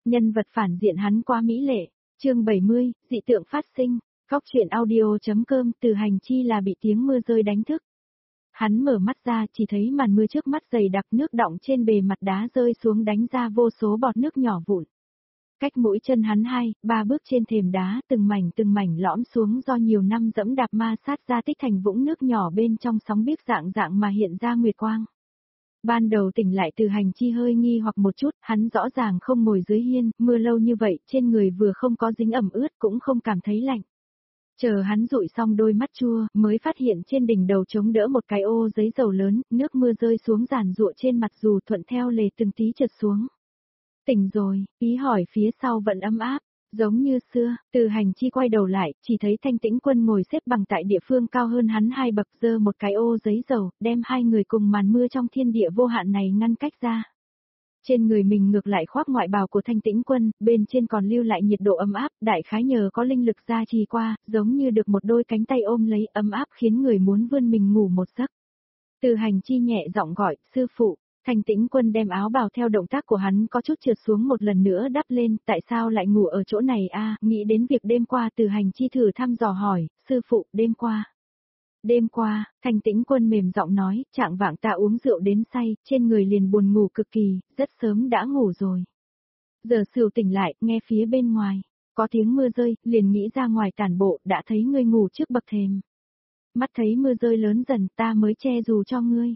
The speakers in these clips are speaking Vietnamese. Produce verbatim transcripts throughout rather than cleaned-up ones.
Nhân vật phản diện hắn quá mỹ lệ. Chương bảy mươi, dị tượng phát sinh. Góc truyện audio.com. Từ Hành Chi là bị tiếng mưa rơi đánh thức. Hắn mở mắt ra chỉ thấy màn mưa trước mắt dày đặc, nước đọng trên bề mặt đá rơi xuống đánh ra vô số bọt nước nhỏ vụn. Cách mũi chân hắn hai, ba bước trên thềm đá, từng mảnh từng mảnh lõm xuống do nhiều năm dẫm đạp ma sát ra tích thành vũng nước nhỏ bên trong sóng biếc dạng dạng mà hiện ra nguyệt quang. Ban đầu tỉnh lại Từ Hành Chi hơi nghi hoặc một chút, hắn rõ ràng không ngồi dưới hiên, mưa lâu như vậy, trên người vừa không có dính ẩm ướt cũng không cảm thấy lạnh. Chờ hắn dụi xong đôi mắt chua, mới phát hiện trên đỉnh đầu chống đỡ một cái ô giấy dầu lớn, nước mưa rơi xuống giàn giụa trên mặt dù thuận theo lề từng tí trượt xuống. Tỉnh rồi, ý hỏi phía sau vẫn ấm áp, giống như xưa. Từ Hành Chi quay đầu lại, chỉ thấy Thanh Tĩnh Quân ngồi xếp bằng tại địa phương cao hơn hắn hai bậc, giơ một cái ô giấy dầu, đem hai người cùng màn mưa trong thiên địa vô hạn này ngăn cách ra. Trên người mình ngược lại khoác ngoại bào của Thanh Tĩnh Quân, bên trên còn lưu lại nhiệt độ ấm áp, đại khái nhờ có linh lực gia trì qua, giống như được một đôi cánh tay ôm lấy, ấm áp khiến người muốn vươn mình ngủ một giấc. Từ Hành Chi nhẹ giọng gọi, sư phụ. Thanh Tĩnh Quân đem áo bào theo động tác của hắn có chút trượt xuống một lần nữa đắp lên, tại sao lại ngủ ở chỗ này a? À, nghĩ đến việc đêm qua Từ Hành Chi thử thăm dò hỏi, sư phụ, đêm qua. Đêm qua, Thanh Tĩnh Quân mềm giọng nói, trạng vạng ta uống rượu đến say, trên người liền buồn ngủ cực kỳ, rất sớm đã ngủ rồi. Giờ sửu tỉnh lại, nghe phía bên ngoài, có tiếng mưa rơi, liền nghĩ ra ngoài tản bộ, đã thấy ngươi ngủ trước bậc thềm. Mắt thấy mưa rơi lớn dần, ta mới che dù cho ngươi.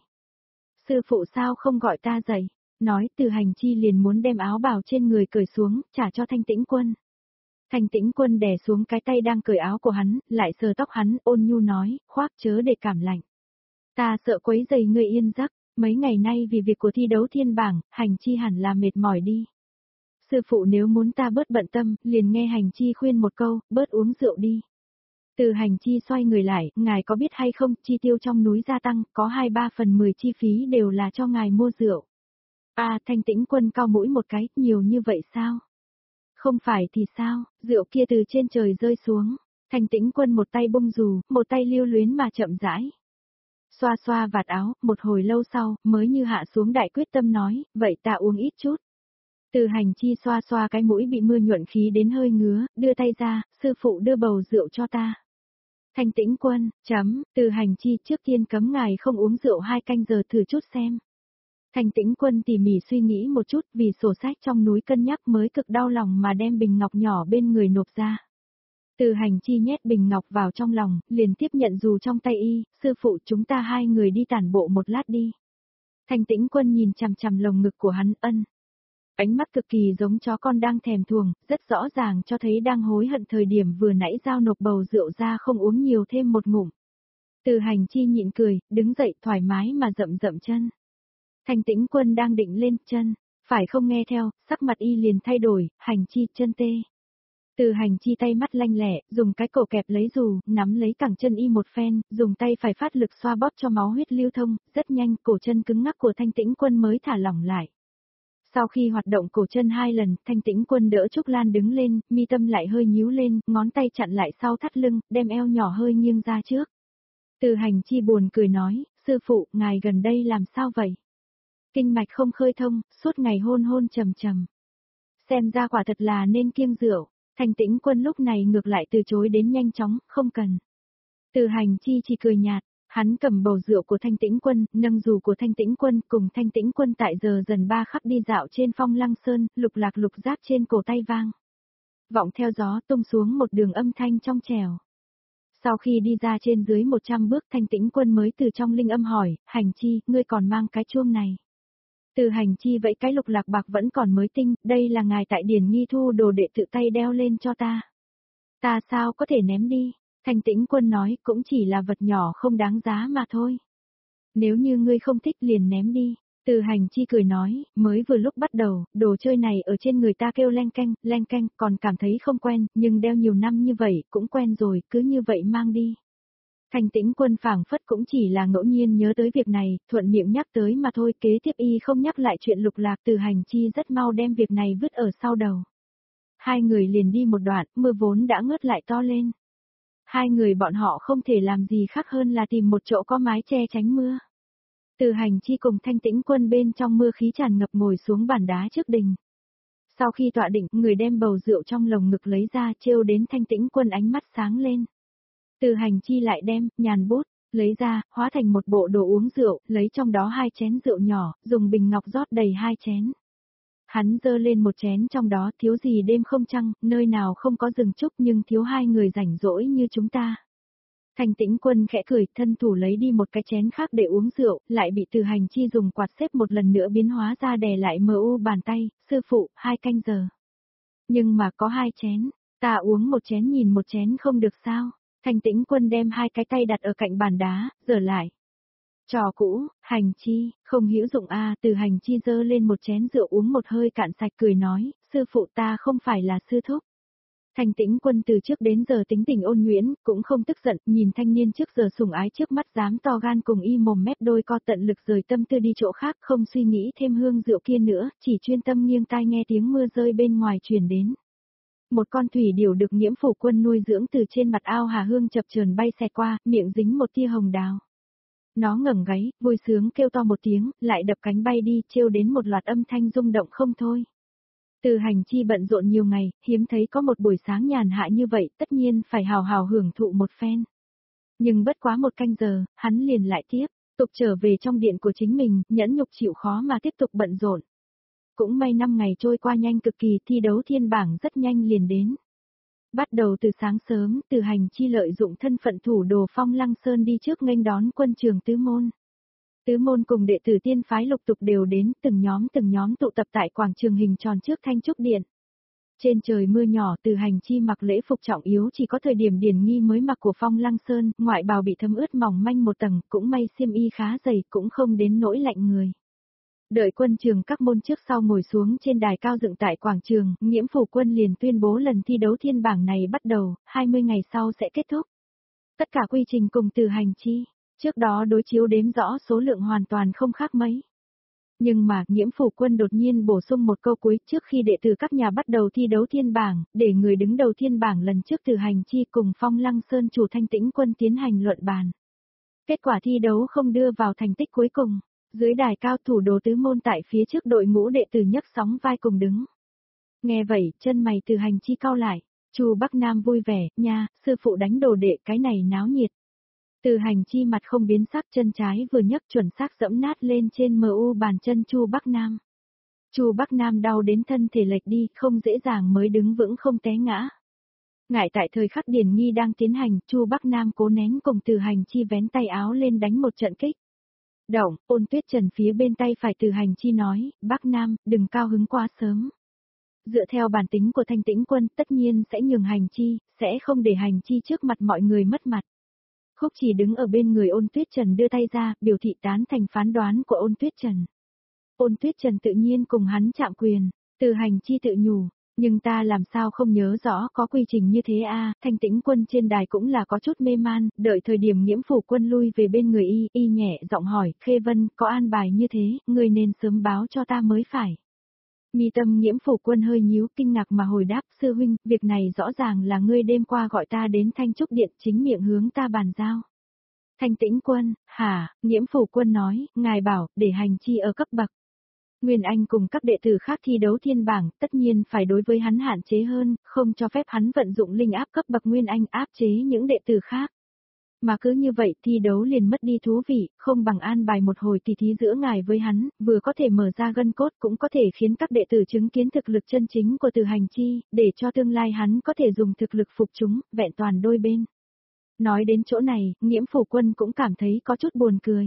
Sư phụ sao không gọi ta dậy? Nói Từ Hành Chi liền muốn đem áo bào trên người cởi xuống, trả cho Thanh Tĩnh Quân. Thanh Tĩnh Quân đè xuống cái tay đang cởi áo của hắn, lại sờ tóc hắn, ôn nhu nói, khoác chớ để cảm lạnh. Ta sợ quấy rầy ngươi yên giấc, mấy ngày nay vì việc của thi đấu thiên bảng, Hành Chi hẳn là mệt mỏi đi. Sư phụ nếu muốn ta bớt bận tâm, liền nghe Hành Chi khuyên một câu, bớt uống rượu đi. Từ Hành Chi xoay người lại, ngài có biết hay không, chi tiêu trong núi gia tăng, có hai ba phần mười chi phí đều là cho ngài mua rượu. À, Thanh Tĩnh Quân cau mũi một cái, nhiều như vậy sao? Không phải thì sao, rượu kia từ trên trời rơi xuống. Thanh Tĩnh Quân một tay bông dù, một tay lưu luyến mà chậm rãi. Xoa xoa vạt áo, một hồi lâu sau, mới như hạ xuống đại quyết tâm nói, vậy ta uống ít chút. Từ Hành Chi xoa xoa cái mũi bị mưa nhuận khí đến hơi ngứa, đưa tay ra, sư phụ đưa bầu rượu cho ta. Thanh Tĩnh Quân, chấm, Từ Hành Chi trước tiên cấm ngài không uống rượu hai canh giờ thử chút xem. Thanh Tĩnh Quân tỉ mỉ suy nghĩ một chút vì sổ sách trong núi cân nhắc mới cực đau lòng mà đem bình ngọc nhỏ bên người nộp ra. Từ Hành Chi nhét bình ngọc vào trong lòng, liền tiếp nhận dù trong tay y, sư phụ chúng ta hai người đi tản bộ một lát đi. Thanh Tĩnh Quân nhìn chằm chằm lồng ngực của hắn ân. Ánh mắt cực kỳ giống chó con đang thèm thuồng, rất rõ ràng cho thấy đang hối hận thời điểm vừa nãy giao nộp bầu rượu ra không uống nhiều thêm một ngụm. Từ Hành Chi nhịn cười, đứng dậy thoải mái mà dậm dậm chân. Thanh Tĩnh Quân đang định lên chân, phải không nghe theo, sắc mặt y liền thay đổi, Hành Chi chân tê. Từ Hành Chi tay mắt lanh lẹ, dùng cái cổ kẹp lấy dù, nắm lấy cẳng chân y một phen, dùng tay phải phát lực xoa bóp cho máu huyết lưu thông, rất nhanh cổ chân cứng ngắc của Thanh Tĩnh Quân mới thả lỏng lại. Sau khi hoạt động cổ chân hai lần, Thanh Tĩnh Quân đỡ Trúc Lan đứng lên, mi tâm lại hơi nhíu lên, ngón tay chặn lại sau thắt lưng, đem eo nhỏ hơi nghiêng ra trước. Từ Hành Chi buồn cười nói, sư phụ, ngài gần đây làm sao vậy? Kinh mạch không khơi thông, suốt ngày hôn hôn trầm trầm. Xem ra quả thật là nên kiêng rượu. Thanh Tĩnh Quân lúc này ngược lại từ chối đến nhanh chóng, không cần. Từ Hành Chi chỉ cười nhạt. Hắn cầm bầu rượu của Thanh Tĩnh Quân, nâng dù của Thanh Tĩnh Quân, cùng Thanh Tĩnh Quân tại giờ dần ba khắc đi dạo trên phong lăng sơn, lục lạc lục giáp trên cổ tay vang. Vọng theo gió tung xuống một đường âm thanh trong trẻo. Sau khi đi ra trên dưới một trăm bước Thanh Tĩnh Quân mới từ trong linh âm hỏi, Hành Chi, ngươi còn mang cái chuông này. Từ Hành Chi vậy cái lục lạc bạc vẫn còn mới tinh, đây là ngài tại điển nghi thu đồ đệ tự tay đeo lên cho ta. Ta sao có thể ném đi? Thanh Tĩnh Quân nói, cũng chỉ là vật nhỏ không đáng giá mà thôi. Nếu như ngươi không thích liền ném đi. Từ Hành Chi cười nói, mới vừa lúc bắt đầu, đồ chơi này ở trên người ta kêu leng keng, leng keng, còn cảm thấy không quen, nhưng đeo nhiều năm như vậy, cũng quen rồi, cứ như vậy mang đi. Thanh Tĩnh Quân phảng phất cũng chỉ là ngẫu nhiên nhớ tới việc này, thuận miệng nhắc tới mà thôi, kế tiếp y không nhắc lại chuyện lục lạc. Từ Hành Chi rất mau đem việc này vứt ở sau đầu. Hai người liền đi một đoạn, mưa vốn đã ngớt lại to lên. Hai người bọn họ không thể làm gì khác hơn là tìm một chỗ có mái che tránh mưa. Từ Hành Chi cùng Thanh Tĩnh Quân bên trong mưa khí tràn ngập ngồi xuống bàn đá trước đình. Sau khi tọa định, người đem bầu rượu trong lồng ngực lấy ra trêu đến Thanh Tĩnh Quân ánh mắt sáng lên. Từ Hành Chi lại đem, nhàn bút, lấy ra, hóa thành một bộ đồ uống rượu, lấy trong đó hai chén rượu nhỏ, dùng bình ngọc rót đầy hai chén. Hắn dơ lên một chén trong đó, thiếu gì đêm không trăng, nơi nào không có rừng trúc nhưng thiếu hai người rảnh rỗi như chúng ta. Thanh Tĩnh Quân khẽ cười, thân thủ lấy đi một cái chén khác để uống rượu, lại bị Từ Hành Chi dùng quạt xếp một lần nữa biến hóa ra đè lại mờ u bàn tay, sư phụ, hai canh giờ. Nhưng mà có hai chén, ta uống một chén nhìn một chén không được sao? Thanh Tĩnh Quân đem hai cái tay đặt ở cạnh bàn đá, giở lại. Trò cũ, Hành Chi, không hữu dụng a. À, Từ Hành Chi dơ lên một chén rượu uống một hơi cạn sạch cười nói, sư phụ ta không phải là sư thúc. Thanh Tĩnh Quân từ trước đến giờ tính tình ôn nhuyễn, cũng không tức giận, nhìn thanh niên trước giờ sủng ái trước mắt dám to gan cùng y mồm mép đôi co tận lực rời tâm tư đi chỗ khác, không suy nghĩ thêm hương rượu kia nữa, chỉ chuyên tâm nghiêng tai nghe tiếng mưa rơi bên ngoài truyền đến. Một con thủy điểu được Nghiễm Phủ Quân nuôi dưỡng từ trên mặt ao Hà Hương chập chờn bay xẹt qua, miệng dính một tia hồng đào. Nó ngẩng gáy, vui sướng kêu to một tiếng, lại đập cánh bay đi, trêu đến một loạt âm thanh rung động không thôi. Từ Hành Chi bận rộn nhiều ngày, hiếm thấy có một buổi sáng nhàn hạ như vậy, tất nhiên phải hào hào hưởng thụ một phen. Nhưng bất quá một canh giờ, hắn liền lại tiếp, tục trở về trong điện của chính mình, nhẫn nhục chịu khó mà tiếp tục bận rộn. Cũng may năm ngày trôi qua nhanh cực kỳ, thi đấu thiên bảng rất nhanh liền đến. Bắt đầu từ sáng sớm, Từ Hành Chi lợi dụng thân phận thủ đồ Phong Lăng Sơn đi trước nghênh đón quân trường tứ môn. Tứ môn cùng đệ tử tiên phái lục tục đều đến, từng nhóm từng nhóm tụ tập tại quảng trường hình tròn trước Thanh Trúc Điện. Trên trời mưa nhỏ, Từ Hành Chi mặc lễ phục trọng yếu chỉ có thời điểm điển nghi mới mặc của Phong Lăng Sơn, ngoại bào bị thấm ướt mỏng manh một tầng, cũng may xiêm y khá dày, cũng không đến nỗi lạnh người. Đợi quân trường các môn trước sau ngồi xuống trên đài cao dựng tại quảng trường, Nghiễm Phủ Quân liền tuyên bố lần thi đấu thiên bảng này bắt đầu, hai mươi ngày sau sẽ kết thúc. Tất cả quy trình cùng Từ Hành Chi, trước đó đối chiếu đếm rõ số lượng hoàn toàn không khác mấy. Nhưng mà, Nghiễm Phủ Quân đột nhiên bổ sung một câu cuối trước khi đệ tử các nhà bắt đầu thi đấu thiên bảng, để người đứng đầu thiên bảng lần trước Từ Hành Chi cùng Phong Lăng Sơn chủ Thanh Tĩnh Quân tiến hành luận bàn. Kết quả thi đấu không đưa vào thành tích cuối cùng. Dưới đài cao thủ đồ tứ môn tại phía trước đội ngũ đệ tử nhấc sóng vai cùng đứng. Nghe vậy, chân mày Từ Hành Chi cau lại, Chu Bắc Nam vui vẻ, nha, sư phụ đánh đồ đệ cái này náo nhiệt. Từ Hành Chi mặt không biến sắc, chân trái vừa nhấc chuẩn xác dẫm nát lên trên mờ u bàn chân Chu Bắc Nam. Chu Bắc Nam đau đến thân thể lệch đi, không dễ dàng mới đứng vững không té ngã. Ngại tại thời khắc điển nghi đang tiến hành, Chu Bắc Nam cố nén cùng Từ Hành Chi vén tay áo lên đánh một trận kích. Động, Ôn Tuyết Trần phía bên tay phải Từ Hành Chi nói, Bắc Nam, đừng cao hứng quá sớm. Dựa theo bản tính của Thanh Tĩnh Quân, tất nhiên sẽ nhường Hành Chi, sẽ không để Hành Chi trước mặt mọi người mất mặt. Khúc Chỉ đứng ở bên người Ôn Tuyết Trần đưa tay ra, biểu thị tán thành phán đoán của Ôn Tuyết Trần. Ôn Tuyết Trần tự nhiên cùng hắn chạm quyền, Từ Hành Chi tự nhủ. Nhưng ta làm sao không nhớ rõ có quy trình như thế a? À, Thanh Tĩnh Quân trên đài cũng là có chút mê man, đợi thời điểm Nghiễm Phủ Quân lui về bên người y, y nhẹ giọng hỏi, Khê Vân, có an bài như thế, người nên sớm báo cho ta mới phải. Mi tâm Nghiễm Phủ Quân hơi nhíu kinh ngạc mà hồi đáp, sư huynh, việc này rõ ràng là ngươi đêm qua gọi ta đến Thanh Trúc Điện chính miệng hướng ta bàn giao. Thanh Tĩnh Quân, hả, Nghiễm Phủ Quân nói, ngài bảo, để Hành Chi ở cấp bậc. Nguyên Anh cùng các đệ tử khác thi đấu thiên bảng, tất nhiên phải đối với hắn hạn chế hơn, không cho phép hắn vận dụng linh áp cấp bậc Nguyên Anh áp chế những đệ tử khác. Mà cứ như vậy thi đấu liền mất đi thú vị, không bằng an bài một hồi tỷ thí giữa ngài với hắn, vừa có thể mở ra gân cốt cũng có thể khiến các đệ tử chứng kiến thực lực chân chính của Từ Hành Chi, để cho tương lai hắn có thể dùng thực lực phục chúng, vẹn toàn đôi bên. Nói đến chỗ này, Nghiễm Phủ Quân cũng cảm thấy có chút buồn cười.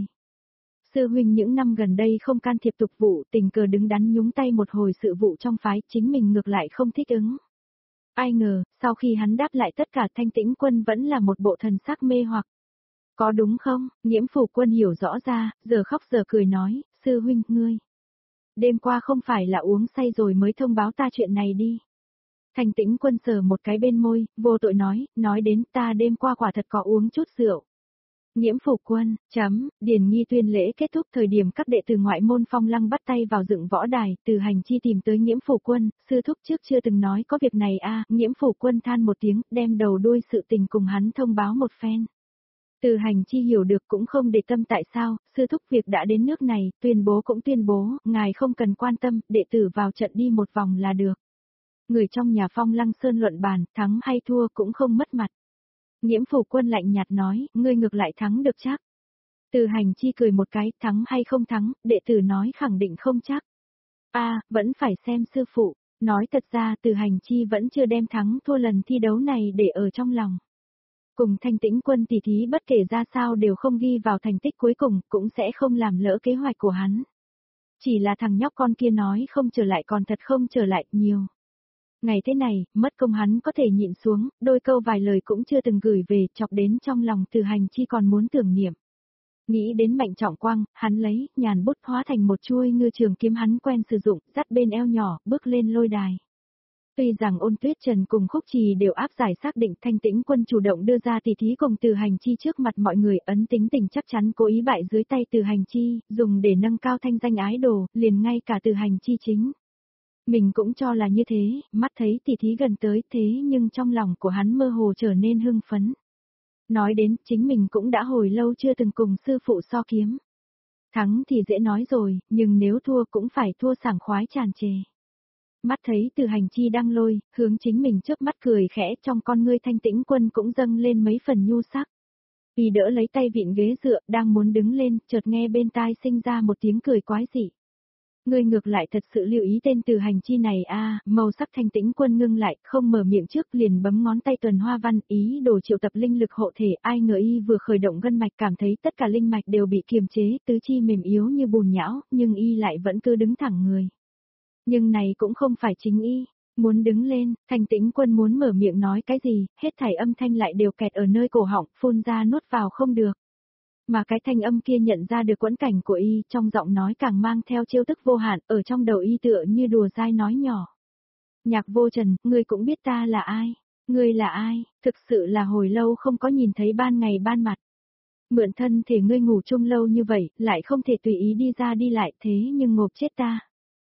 Sư huynh những năm gần đây không can thiệp tục vụ, tình cờ đứng đắn nhúng tay một hồi sự vụ trong phái, chính mình ngược lại không thích ứng. Ai ngờ, sau khi hắn đáp lại tất cả Thanh Tĩnh Quân vẫn là một bộ thần sắc mê hoặc. Có đúng không? Nghiễm Phủ Quân hiểu rõ ra, giờ khóc giờ cười nói, sư huynh, ngươi. Đêm qua không phải là uống say rồi mới thông báo ta chuyện này đi. Thanh Tĩnh Quân sờ một cái bên môi, vô tội nói, nói đến ta đêm qua quả thật có uống chút rượu. Nghiễm Phủ Quân, chấm, điển nghi tuyên lễ kết thúc thời điểm các đệ tử ngoại môn Phong Lăng bắt tay vào dựng võ đài, Từ Hành Chi tìm tới Nghiễm Phủ Quân, sư thúc trước chưa từng nói có việc này a. À, Nghiễm Phủ Quân than một tiếng, đem đầu đuôi sự tình cùng hắn thông báo một phen. Từ Hành Chi hiểu được cũng không để tâm tại sao, sư thúc việc đã đến nước này, tuyên bố cũng tuyên bố, ngài không cần quan tâm, đệ tử vào trận đi một vòng là được. Người trong nhà Phong Lăng Sơn luận bàn, thắng hay thua cũng không mất mặt. Nghiễm Phủ Quân lạnh nhạt nói, ngươi ngược lại thắng được chắc. Từ Hành Chi cười một cái, thắng hay không thắng, đệ tử nói khẳng định không chắc. A, à, vẫn phải xem sư phụ, nói thật ra Từ Hành Chi vẫn chưa đem thắng thua lần thi đấu này để ở trong lòng. Cùng Thanh Tĩnh Quân tỉ thí bất kể ra sao đều không ghi vào thành tích cuối cùng, cũng sẽ không làm lỡ kế hoạch của hắn. Chỉ là thằng nhóc con kia nói không trở lại còn thật không trở lại nhiều. Ngày thế này, mất công hắn có thể nhịn xuống, đôi câu vài lời cũng chưa từng gửi về, chọc đến trong lòng Từ Hành Chi còn muốn tưởng niệm. Nghĩ đến Mạnh Trọng Quang, hắn lấy, nhàn bút hóa thành một chuôi ngư trường kiếm hắn quen sử dụng, dắt bên eo nhỏ, bước lên lôi đài. Tuy rằng Ôn Tuyết Trần cùng Khúc Trì đều áp giải xác định Thanh Tĩnh Quân chủ động đưa ra tỷ thí cùng Từ Hành Chi trước mặt mọi người, ấn tính tình chắc chắn cố ý bại dưới tay Từ Hành Chi, dùng để nâng cao thanh danh ái đồ, liền ngay cả Từ Hành Chi chính. Mình cũng cho là như thế, mắt thấy tỷ thí gần tới thế nhưng trong lòng của hắn mơ hồ trở nên hưng phấn. Nói đến, chính mình cũng đã hồi lâu chưa từng cùng sư phụ so kiếm. Thắng thì dễ nói rồi, nhưng nếu thua cũng phải thua sảng khoái tràn trề. Mắt thấy Từ Hành Chi đang lôi, hướng chính mình chớp mắt cười khẽ, trong con ngươi Thanh Tĩnh Quân cũng dâng lên mấy phần nhu sắc. Vì đỡ lấy tay vịn ghế dựa, đang muốn đứng lên, chợt nghe bên tai sinh ra một tiếng cười quái dị. Ngươi ngược lại thật sự lưu ý tên Từ Hành Chi này a, à, màu sắc Thanh Tĩnh Quân ngưng lại, không mở miệng trước liền bấm ngón tay tuần hoa văn, ý đồ triệu tập linh lực hộ thể, ai ngờ y vừa khởi động gân mạch cảm thấy tất cả linh mạch đều bị kiềm chế, tứ chi mềm yếu như bùn nhão, nhưng y lại vẫn cứ đứng thẳng người. Nhưng này cũng không phải chính y, muốn đứng lên, Thanh Tĩnh Quân muốn mở miệng nói cái gì, hết thảy âm thanh lại đều kẹt ở nơi cổ họng, phun ra nuốt vào không được. Mà cái thanh âm kia nhận ra được quẫn cảnh của y, trong giọng nói càng mang theo chiêu thức vô hạn, ở trong đầu y tựa như đùa dai nói nhỏ. Nhạc Vô Trần, ngươi cũng biết ta là ai? Ngươi là ai? Thực sự là hồi lâu không có nhìn thấy ban ngày ban mặt. Mượn thân thể ngươi ngủ chung lâu như vậy, lại không thể tùy ý đi ra đi lại thế nhưng ngộp chết ta.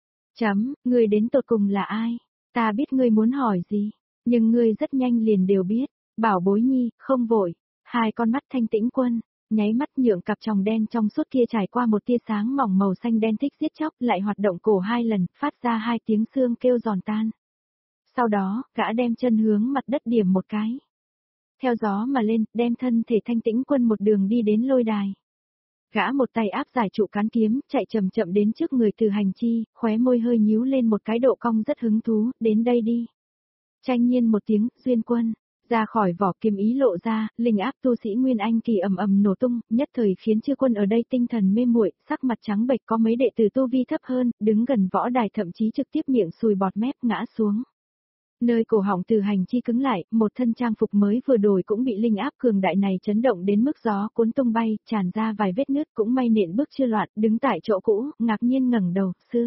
Chấm, ngươi đến tột cùng là ai? Ta biết ngươi muốn hỏi gì, nhưng ngươi rất nhanh liền đều biết. Bảo bối nhi, không vội. Hai con mắt Thanh Tĩnh Quân nháy mắt nhượng cặp tròng đen trong suốt kia trải qua một tia sáng mỏng màu xanh đen thích giết chóc, lại hoạt động cổ hai lần, phát ra hai tiếng xương kêu giòn tan. Sau đó, gã đem chân hướng mặt đất điểm một cái. Theo gió mà lên, đem thân thể Thanh Tĩnh Quân một đường đi đến lôi đài. Gã một tay áp giải trụ cán kiếm, chạy chậm chậm đến trước người Từ Hành Chi, khóe môi hơi nhíu lên một cái độ cong rất hứng thú, đến đây đi. Tranh nhiên một tiếng, Duyên Quân. Ra khỏi vỏ kiếm ý lộ ra, linh áp tu sĩ Nguyên Anh kỳ ầm ầm nổ tung, nhất thời khiến chư quân ở đây tinh thần mê muội, sắc mặt trắng bệch, có mấy đệ tử tu vi thấp hơn, đứng gần võ đài thậm chí trực tiếp miệng sùi bọt mép ngã xuống. Nơi cổ họng Từ Hành Chi cứng lại, một thân trang phục mới vừa đổi cũng bị linh áp cường đại này chấn động đến mức gió cuốn tung bay, tràn ra vài vết nứt, cũng may nện bước chưa loạn, đứng tại chỗ cũ, ngạc nhiên ngẩng đầu, sư.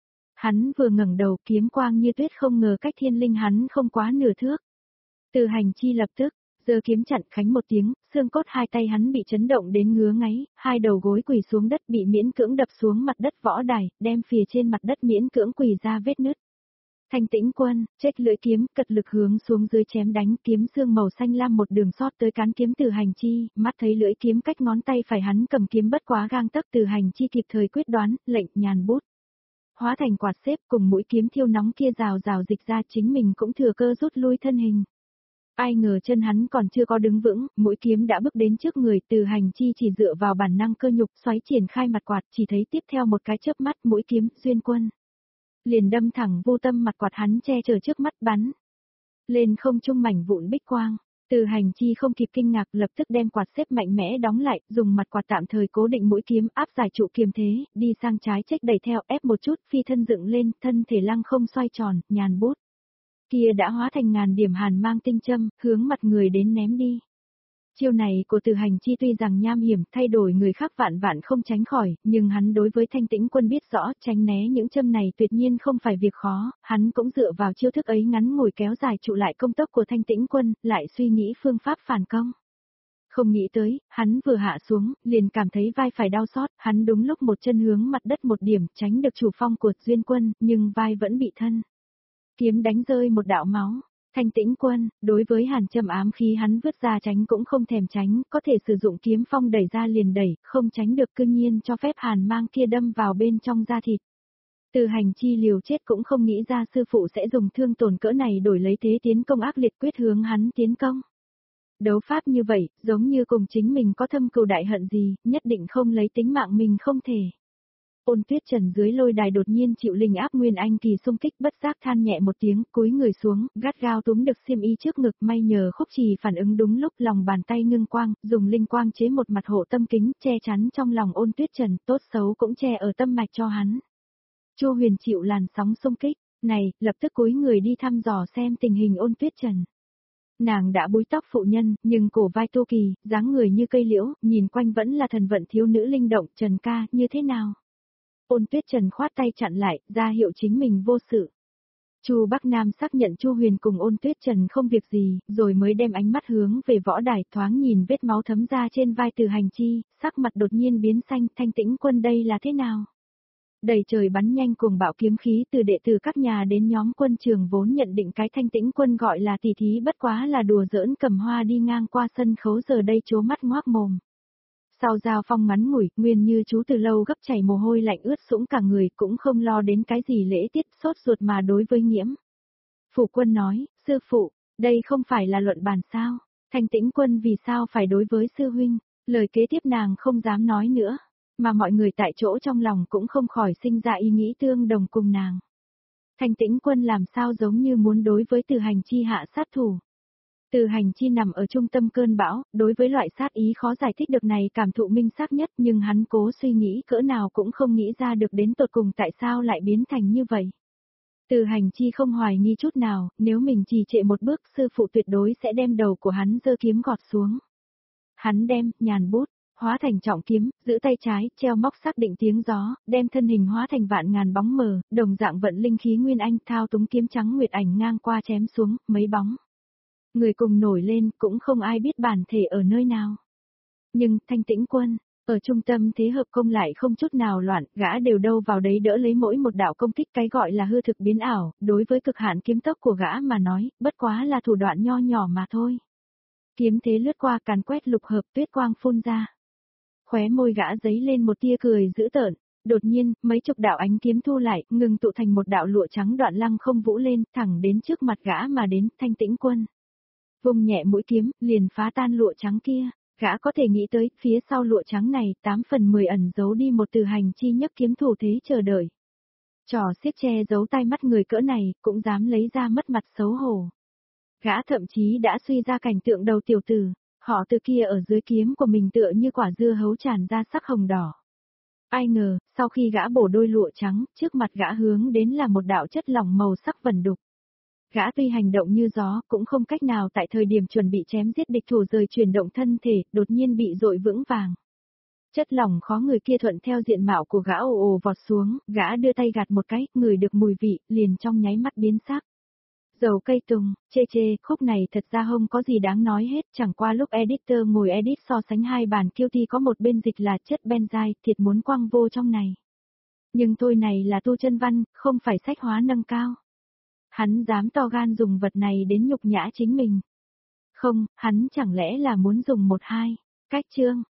Hắn vừa ngẩng đầu, kiếm quang như tuyết, không ngờ cách thiên linh hắn không quá nửa thước. Từ Hành Chi lập tức giơ kiếm chặn, khánh một tiếng, xương cốt hai tay hắn bị chấn động đến ngứa ngáy, hai đầu gối quỳ xuống đất, bị miễn cưỡng đập xuống mặt đất võ đài, đem phìa trên mặt đất miễn cưỡng quỳ ra vết nứt. Thanh Tĩnh Quân chếch lưỡi kiếm, cật lực hướng xuống dưới chém đánh, kiếm xương màu xanh lam một đường sót tới cán kiếm Từ Hành Chi, mắt thấy lưỡi kiếm cách ngón tay phải hắn cầm kiếm bất quá gang tấc, Từ Hành Chi kịp thời quyết đoán, lệnh nhàn bút hóa thành quạt xếp, cùng mũi kiếm thiêu nóng kia rào rào dịch ra, chính mình cũng thừa cơ rút lui thân hình. Ai ngờ chân hắn còn chưa có đứng vững, mũi kiếm đã bước đến trước người, Từ Hành Chi chỉ dựa vào bản năng cơ nhục xoáy triển khai mặt quạt, chỉ thấy tiếp theo một cái chớp mắt mũi kiếm Duyên Quân liền đâm thẳng vô tâm mặt quạt hắn che chở trước mắt bắn lên không trung mảnh vụn bích quang. Từ Hành Chi không kịp kinh ngạc, lập tức đem quạt xếp mạnh mẽ đóng lại, dùng mặt quạt tạm thời cố định mũi kiếm, áp giải trụ kiềm thế, đi sang trái chếch đẩy theo, ép một chút, phi thân dựng lên, thân thể lăng không xoay tròn, nhàn bút kia đã hóa thành ngàn điểm hàn mang tinh châm, hướng mặt người đến ném đi. Chiêu này của Từ Hành Chi tuy rằng nham hiểm, thay đổi người khác vạn vạn không tránh khỏi, nhưng hắn đối với Thanh Tĩnh Quân biết rõ, tránh né những châm này tuyệt nhiên không phải việc khó, hắn cũng dựa vào chiêu thức ấy ngắn ngủi kéo dài trụ lại công tốc của Thanh Tĩnh Quân, lại suy nghĩ phương pháp phản công. Không nghĩ tới, hắn vừa hạ xuống, liền cảm thấy vai phải đau xót, hắn đúng lúc một chân hướng mặt đất một điểm, tránh được chủ phong của Duyên Quân, nhưng vai vẫn bị thân kiếm đánh rơi một đạo máu. Thanh Tĩnh Quân, đối với hàn châm ám khí hắn vứt ra tránh cũng không thèm tránh, có thể sử dụng kiếm phong đẩy ra liền đẩy, không tránh được, cương nhiên cho phép hàn mang kia đâm vào bên trong da thịt. Từ Hành Chi liều chết cũng không nghĩ ra sư phụ sẽ dùng thương tổn cỡ này đổi lấy thế tiến công ác liệt quyết hướng hắn tiến công. Đấu pháp như vậy, giống như cùng chính mình có thâm cừu đại hận gì, nhất định không lấy tính mạng mình không thể. Ôn Tuyết Trần dưới lôi đài đột nhiên chịu linh áp nguyên anh kỳ xung kích, bất giác than nhẹ một tiếng, cúi người xuống, gắt gao túm được xiêm y trước ngực, may nhờ Khúc Trì phản ứng đúng lúc, lòng bàn tay ngưng quang, dùng linh quang chế một mặt hộ tâm kính, che chắn trong lòng Ôn Tuyết Trần, tốt xấu cũng che ở tâm mạch cho hắn. Chu Huyền chịu làn sóng xung kích, này, lập tức cúi người đi thăm dò xem tình hình Ôn Tuyết Trần. Nàng đã búi tóc phụ nhân, nhưng cổ vai tu kỳ, dáng người như cây liễu, nhìn quanh vẫn là thần vận thiếu nữ linh động. Trần ca, như thế nào? Ôn Tuyết Trần khoát tay chặn lại, ra hiệu chính mình vô sự. Chu Bắc Nam xác nhận Chu Huyền cùng Ôn Tuyết Trần không việc gì, rồi mới đem ánh mắt hướng về võ đài, thoáng nhìn vết máu thấm ra trên vai Từ Hành Chi, sắc mặt đột nhiên biến xanh. Thanh Tĩnh Quân đây là thế nào? Đầy trời bắn nhanh cuồng bạo kiếm khí, từ đệ tử các nhà đến nhóm quân trường vốn nhận định cái Thanh Tĩnh Quân gọi là tỷ thí bất quá là đùa giỡn cầm hoa đi ngang qua sân khấu, giờ đây trố mắt ngoác mồm. Sau giao phong ngắn ngủi, nguyên như chú từ lâu gấp chảy mồ hôi lạnh ướt sũng cả người, cũng không lo đến cái gì lễ tiết, sốt ruột mà đối với Nghiễm Phủ Quân nói, sư phụ, đây không phải là luận bàn sao? Thanh Tĩnh Quân vì sao phải đối với sư huynh? Lời kế tiếp nàng không dám nói nữa, mà mọi người tại chỗ trong lòng cũng không khỏi sinh ra ý nghĩ tương đồng cùng nàng. Thanh Tĩnh Quân làm sao giống như muốn đối với Từ Hành Chi hạ sát thủ. Từ Hành Chi nằm ở trung tâm cơn bão, đối với loại sát ý khó giải thích được này cảm thụ minh xác nhất, nhưng hắn cố suy nghĩ cỡ nào cũng không nghĩ ra được đến tột cùng tại sao lại biến thành như vậy. Từ Hành Chi không hoài nghi chút nào, nếu mình trì trệ một bước, sư phụ tuyệt đối sẽ đem đầu của hắn giơ kiếm gọt xuống. Hắn đem, nhàn bút, hóa thành trọng kiếm, giữ tay trái, treo móc xác định tiếng gió, đem thân hình hóa thành vạn ngàn bóng mờ, đồng dạng vận linh khí nguyên anh, thao túng kiếm trắng nguyệt ảnh ngang qua chém xuống, mấy bóng. Người cùng nổi lên, cũng không ai biết bản thể ở nơi nào. Nhưng, Thanh Tĩnh Quân, ở trung tâm thế hợp công lại không chút nào loạn, gã đều đâu vào đấy đỡ lấy mỗi một đạo công kích, cái gọi là hư thực biến ảo, đối với cực hạn kiếm tốc của gã mà nói, bất quá là thủ đoạn nho nhỏ mà thôi. Kiếm thế lướt qua càn quét lục hợp, tuyết quang phun ra. Khóe môi gã giấy lên một tia cười dữ tợn, đột nhiên, mấy chục đạo ánh kiếm thu lại, ngừng tụ thành một đạo lụa trắng đoạn lăng không vũ lên, thẳng đến trước mặt gã mà đến. Thanh Tĩnh Quân vung nhẹ mũi kiếm, liền phá tan lụa trắng kia. Gã có thể nghĩ tới, phía sau lụa trắng này, tám phần mười ẩn giấu đi một Từ Hành Chi nhấc kiếm thủ thế chờ đợi. Trò xiết che giấu tai mắt người cỡ này, cũng dám lấy ra mất mặt xấu hổ. Gã thậm chí đã suy ra cảnh tượng đầu tiểu tử, họ Từ kia ở dưới kiếm của mình tựa như quả dưa hấu tràn ra sắc hồng đỏ. Ai ngờ, sau khi gã bổ đôi lụa trắng, trước mặt gã hướng đến là một đạo chất lỏng màu sắc vẩn đục. Gã tuy hành động như gió, cũng không cách nào tại thời điểm chuẩn bị chém giết địch thủ rời chuyển động thân thể, đột nhiên bị dội vững vàng. Chất lỏng khó người kia thuận theo diện mạo của gã ồ ồ vọt xuống, gã đưa tay gạt một cái, ngửi được mùi vị, liền trong nháy mắt biến sắc. Dầu cây tùng, chê chê, khúc này thật ra không có gì đáng nói hết, chẳng qua lúc editor ngồi edit so sánh hai bản kiêu thi có một bên dịch là chất benzyl, thiệt muốn quăng vô trong này. Nhưng thôi này là tu chân văn, không phải sách hóa nâng cao. Hắn dám to gan dùng vật này đến nhục nhã chính mình. Không, hắn chẳng lẽ là muốn dùng một hai cách chương.